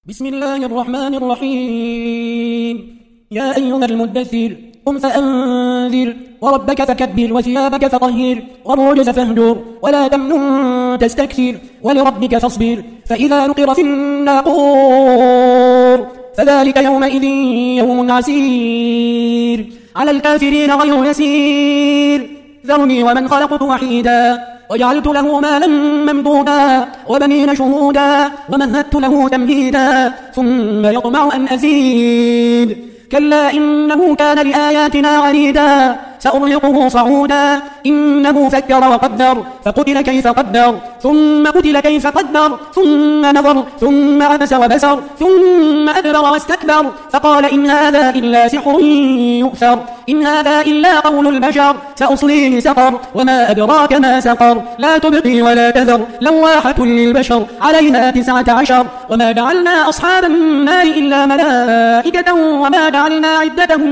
بسم الله الرحمن الرحيم. يا أيها المدثر قم فأنذر وربك فكبر وثيابك فطهر والرجز فاهجر ولا تمنن تستكثر ولربك فاصبر فإذا نقر في الناقور فذلك يومئذ يوم عسير على الكافرين غير يسير. ذرني ومن خلقت وحيدا وجعلت له مالا ممدودا وبنين شهودا ومهدت له تمهيدا ثم يطمع أن أزيد كلا إنه كان لآياتنا عنيدا سأرهقه صعودا إنه فكر وقدر فقتل كيف قدر ثم قتل كيف قدر ثم نظر ثم عبس وبسر ثم أدبر واستكبر فقال إن هذا إلا سحر يؤثر إن هذا إلا قول البشر سأصليه سقر وما أدراك ما سقر لا تبقي ولا تذر لواحة للبشر عليها 19 وما جعلنا أصحاب النار إلا ملائكة وما جعلنا عدتهم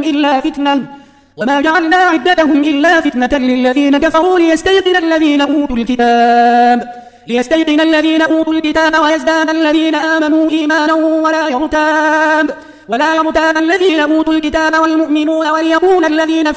إلا فتنة للذين كفروا ليستيقن الذين أوتوا الكتاب ويزداد الذين آمنوا إيمانا ولا يرتاب الذين أوتوا الكتاب والمؤمنون وليقول الذين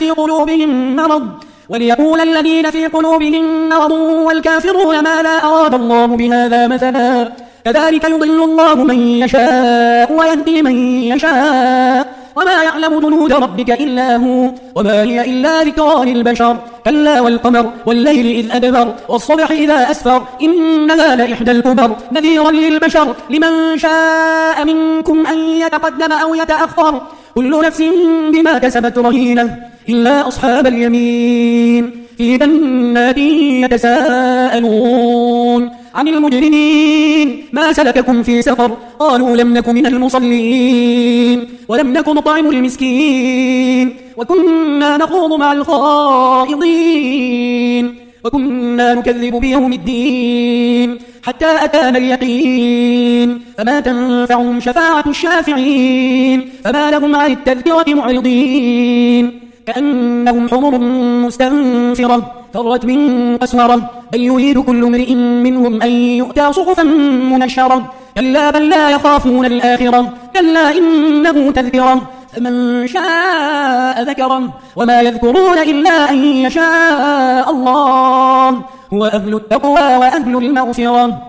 في قلوبهم مرض والكافرون ما لا أراد الله بهذا مثلا كذلك يضل الله من يشاء ويهدي من يشاء وما يعلم جنود ربك إلا هو وما هي إلا ذكرى للبشر كلا والقمر والليل إذ أدبر والصبح إذا أسفر إنها لإحدى الكبر نذيرا للبشر لمن شاء منكم أن يتقدم أو يتأخر كل نفس بما كسبت رهينة إلا أصحاب اليمين في جنات يتساءلون عن المجرمين ما سلككم في سقر قالوا لم نك من المصلين ولم نك نطعم المسكين وكنا نخوض مع الخائضين وكنا نكذب بيوم الدين حتى أتانا اليقين فما تنفعهم شفاعة الشافعين فما لهم عن التذكرة معرضين كأنهم حمر مستنفرة فرت من قسورة بل يريد كل امرئ منهم أن يؤتى صحفا منشرة كلا بل لا يخافون الآخرة كلا إنه تذكرة فمن شاء ذكره وما يذكرون إلا أن يشاء الله هو أهل التقوى وأهل المغفرة.